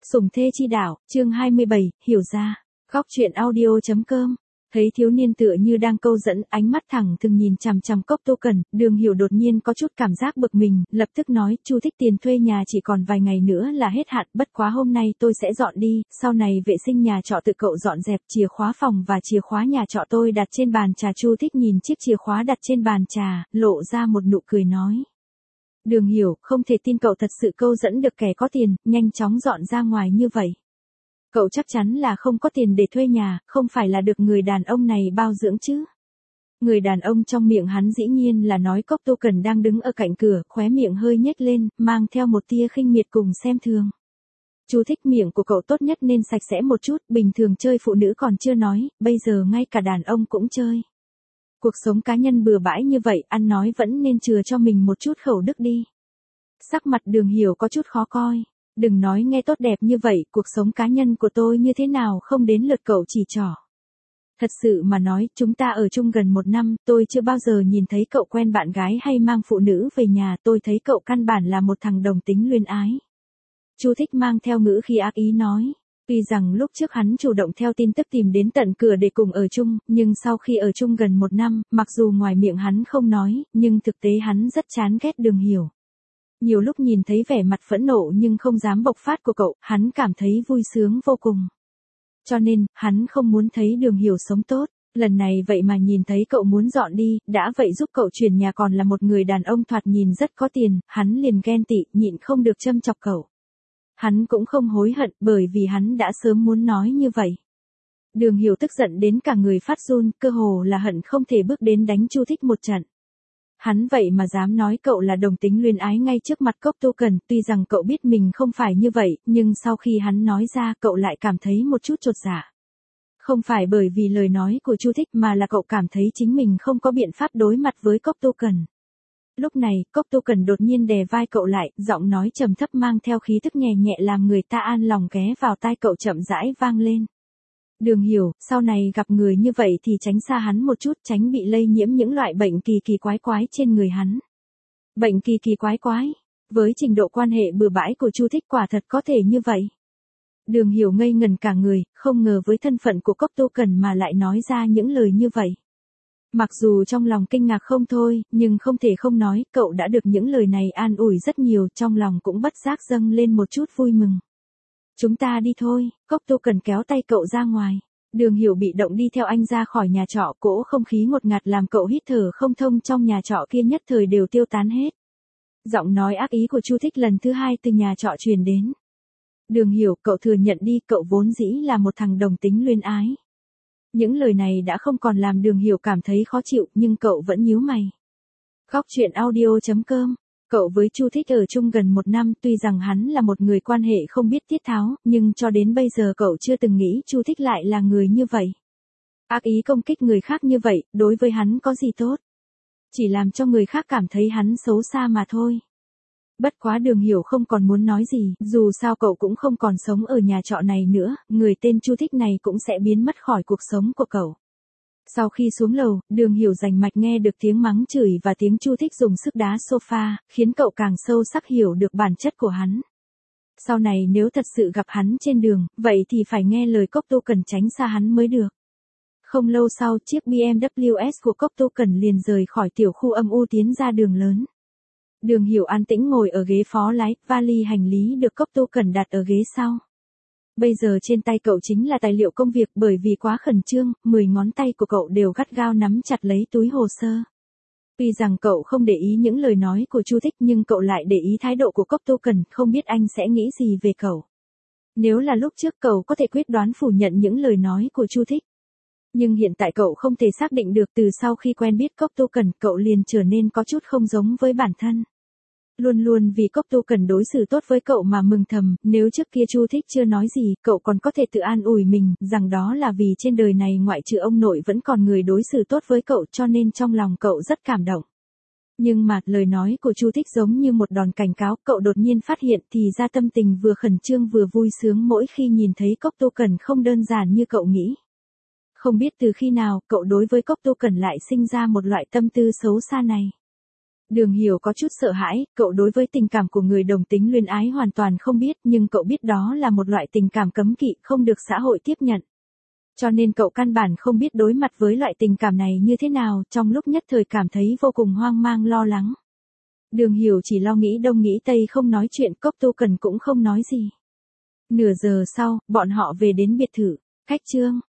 Sủng thê chi đạo, chương 27, hiểu ra. Góc truyện audio.com. Thấy thiếu niên tựa như đang câu dẫn, ánh mắt thẳng thừng nhìn chằm chằm cốc Tô Cẩn, Đường Hiểu đột nhiên có chút cảm giác bực mình, lập tức nói, Chu thích tiền thuê nhà chỉ còn vài ngày nữa là hết hạn, bất quá hôm nay tôi sẽ dọn đi, sau này vệ sinh nhà trọ tự cậu dọn dẹp, chìa khóa phòng và chìa khóa nhà trọ tôi đặt trên bàn trà. Chu thích nhìn chiếc chìa khóa đặt trên bàn trà, lộ ra một nụ cười nói. Đường Hiểu, không thể tin cậu thật sự câu dẫn được kẻ có tiền, nhanh chóng dọn ra ngoài như vậy. Cậu chắc chắn là không có tiền để thuê nhà, không phải là được người đàn ông này bao dưỡng chứ. Người đàn ông trong miệng hắn dĩ nhiên là nói cốc Tô Cẩn đang đứng ở cạnh cửa, khóe miệng hơi nhếch lên, mang theo một tia khinh miệt cùng xem thường. Chú thích miệng của cậu tốt nhất nên sạch sẽ một chút, bình thường chơi phụ nữ còn chưa nói, bây giờ ngay cả đàn ông cũng chơi. Cuộc sống cá nhân bừa bãi như vậy, ăn nói vẫn nên chừa cho mình một chút khẩu đức đi. Sắc mặt Đường Hiểu có chút khó coi. Đừng nói nghe tốt đẹp như vậy, cuộc sống cá nhân của tôi như thế nào không đến lượt cậu chỉ trỏ. Thật sự mà nói, chúng ta ở chung gần 1 năm, tôi chưa bao giờ nhìn thấy cậu quen bạn gái hay mang phụ nữ về nhà, tôi thấy cậu căn bản là một thằng đồng tính luyến ái. Chu thích mang theo ngữ khí ác ý nói. Tuy rằng lúc trước hắn chủ động theo tin tức tìm đến tận cửa để cùng ở chung, nhưng sau khi ở chung gần 1 năm, mặc dù ngoài miệng hắn không nói, nhưng thực tế hắn rất chán ghét Đường Hiểu. Nhiều lúc nhìn thấy vẻ mặt phẫn nộ nhưng không dám bộc phát của cậu, hắn cảm thấy vui sướng vô cùng. Cho nên, hắn không muốn thấy Đường Hiểu sống tốt. Lần này vậy mà nhìn thấy cậu muốn dọn đi, đã vậy giúp cậu chuyển nhà còn là một người đàn ông thoạt nhìn rất có tiền, hắn liền ghen tị, nhịn không được châm chọc cậu. Hắn cũng không hối hận bởi vì hắn đã sớm muốn nói như vậy. Đường Hiểu tức giận đến cả người phát run, cơ hồ là hận không thể bước đến đánh Chu thích một trận. Hắn vậy mà dám nói cậu là đồng tính luyến ái ngay trước mặt cốc Tô Cẩn, tuy rằng cậu biết mình không phải như vậy, nhưng sau khi hắn nói ra cậu lại cảm thấy một chút chột dạ. Không phải bởi vì lời nói của Chu thích mà là cậu cảm thấy chính mình không có biện pháp đối mặt với cốc Tô Cẩn. Lúc này, cốc Tô Cẩn đột nhiên đè vai cậu lại, giọng nói trầm thấp mang theo khí tức nhẹ nhẹ làm người ta an lòng ghé vào tai cậu chậm rãi vang lên. Đường Hiểu, sau này gặp người như vậy thì tránh xa hắn một chút, tránh bị lây nhiễm những loại bệnh kỳ kỳ quái quái trên người hắn. Bệnh kỳ kỳ quái quái, với trình độ quan hệ bừa bãi của Chu thích quả thật có thể như vậy. Đường Hiểu ngây ngần cả người, không ngờ với thân phận của cốc Tô Cẩn mà lại nói ra những lời như vậy. Mặc dù trong lòng kinh ngạc không thôi, nhưng không thể không nói, cậu đã được những lời này an ủi rất nhiều, trong lòng cũng bất giác dâng lên một chút vui mừng. Chúng ta đi thôi, cốc Tô Cẩn kéo tay cậu ra ngoài. Đường Hiểu bị động đi theo anh ra khỏi nhà trọ, cỗ không khí ngột ngạt làm cậu hít thở không thông trong nhà trọ kia nhất thời đều tiêu tán hết. Giọng nói ác ý của Chu thích lần thứ 2 từ nhà trọ truyền đến. Đường Hiểu, cậu thừa nhận đi, cậu vốn dĩ là một thằng đồng tính luyến ái. Những lời này đã không còn làm Đường Hiểu cảm thấy khó chịu, nhưng cậu vẫn nhíu mày. Góc truyện audio.com. Cậu với Chu thích ở chung gần 1 năm, tuy rằng hắn là một người quan hệ không biết tiết tháo, nhưng cho đến bây giờ cậu chưa từng nghĩ Chu thích lại là người như vậy. Ác ý công kích người khác như vậy, đối với hắn có gì tốt? Chỉ làm cho người khác cảm thấy hắn xấu xa mà thôi. Bất quá Đường Hiểu không còn muốn nói gì, dù sao cậu cũng không còn sống ở nhà trọ này nữa, người tên Chu thích này cũng sẽ biến mất khỏi cuộc sống của cậu. Sau khi xuống lầu, Đường Hiểu rành mạch nghe được tiếng mắng chửi và tiếng Chu thích dùng sức đá sofa, khiến cậu càng sâu sắc hiểu được bản chất của hắn. Sau này nếu thật sự gặp hắn trên đường, vậy thì phải nghe lời cốc Tô Cẩn tránh xa hắn mới được. Không lâu sau, chiếc BMW S của cốc Tô Cẩn liền rời khỏi tiểu khu âm u tiến ra đường lớn. Đường Hiểu an tĩnh ngồi ở ghế phó lái, vali hành lý được cốc Tô Cẩn đặt ở ghế sau. Bây giờ trên tay cậu chính là tài liệu công việc, bởi vì quá khẩn trương, 10 ngón tay của cậu đều gắt gao nắm chặt lấy túi hồ sơ. Tuy rằng cậu không để ý những lời nói của Chu thích nhưng cậu lại để ý thái độ của cốc Tô Cẩn, không biết anh sẽ nghĩ gì về cậu. Nếu là lúc trước cậu có thể quyết đoán phủ nhận những lời nói của Chu thích. Nhưng hiện tại cậu không thể xác định được, từ sau khi quen biết cốc Tô Cẩn cậu liền trở nên có chút không giống với bản thân. Luôn luôn vì cốc Tô Cẩn đối xử tốt với cậu mà mừng thầm, nếu trước kia Chu thích chưa nói gì, cậu còn có thể tự an ủi mình, rằng đó là vì trên đời này ngoại trừ ông nội vẫn còn người đối xử tốt với cậu, cho nên trong lòng cậu rất cảm động. Nhưng mà, lời nói của Chu thích giống như một đòn cảnh cáo, cậu đột nhiên phát hiện thì ra tâm tình vừa khẩn trương vừa vui sướng mỗi khi nhìn thấy cốc Tô Cẩn không đơn giản như cậu nghĩ. Không biết từ khi nào, cậu đối với cốc Tô Cẩn lại sinh ra một loại tâm tư xấu xa này. Đường Hiểu có chút sợ hãi, cậu đối với tình cảm của người đồng tính luyến ái hoàn toàn không biết, nhưng cậu biết đó là một loại tình cảm cấm kỵ, không được xã hội tiếp nhận. Cho nên cậu căn bản không biết đối mặt với loại tình cảm này như thế nào, trong lúc nhất thời cảm thấy vô cùng hoang mang lo lắng. Đường Hiểu chỉ lo nghĩ đông nghĩ tây không nói chuyện, Cốc Tu Cần cũng không nói gì. Nửa giờ sau, bọn họ về đến biệt thự. Cách Trương